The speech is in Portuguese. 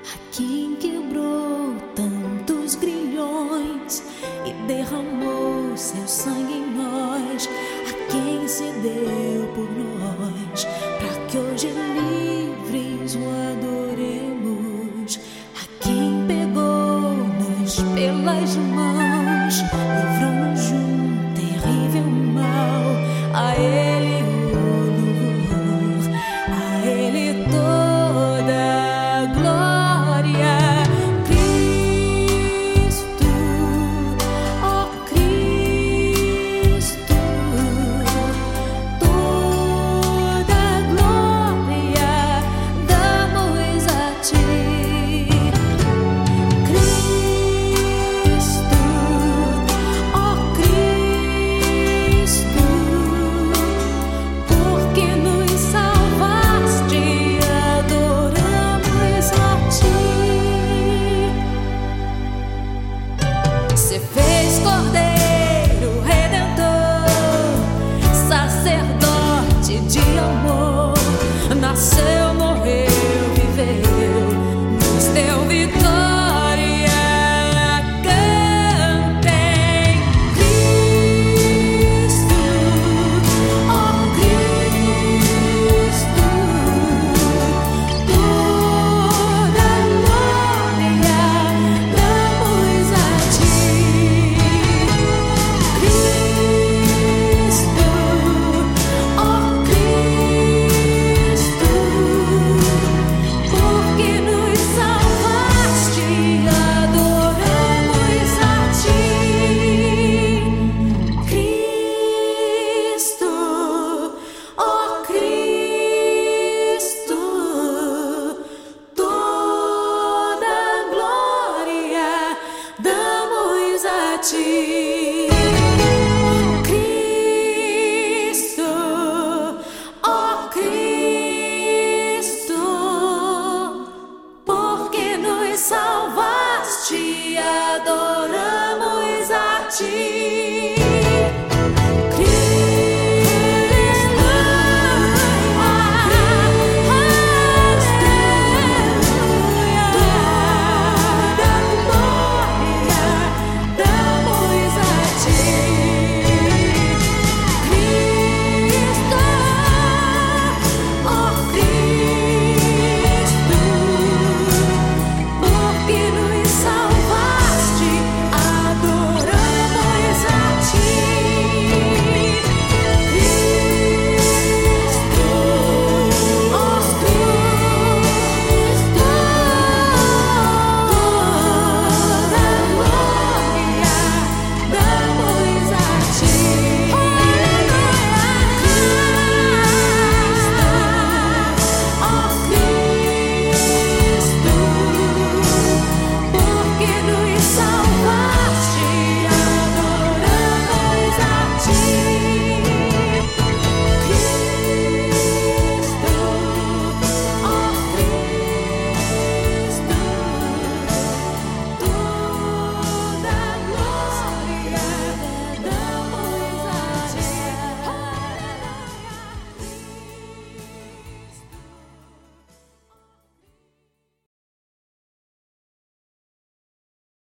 a quem quebrou tantos grilhões e derramou seu sangue em nós, a quem se deu por nós, para que hoje livres o adoremos, a quem pegou-nos pelas mãos, livrou-nos de um terrível mal, a Ele o louvor, a Ele toda a glória. Cristo, ó Cristo, toda a glória damos a Ti. Cristo, ó Cristo, porque nos salvaste, adoramos a Ti. Se fez Cordeiro Redentor, sacerdote de amor, nasceu, morreu, viveu, nos deu vitória. Cantem Cristo, ó Cristo, toda a glória damos a Ti. Cristo, ó Cristo, porque nos salvaste, adoramos a Ti. Cristo, ó Cristo, toda a glória damos a Ti. Cristo, ó Cristo, porque nos salvaste, adoramos a Ti.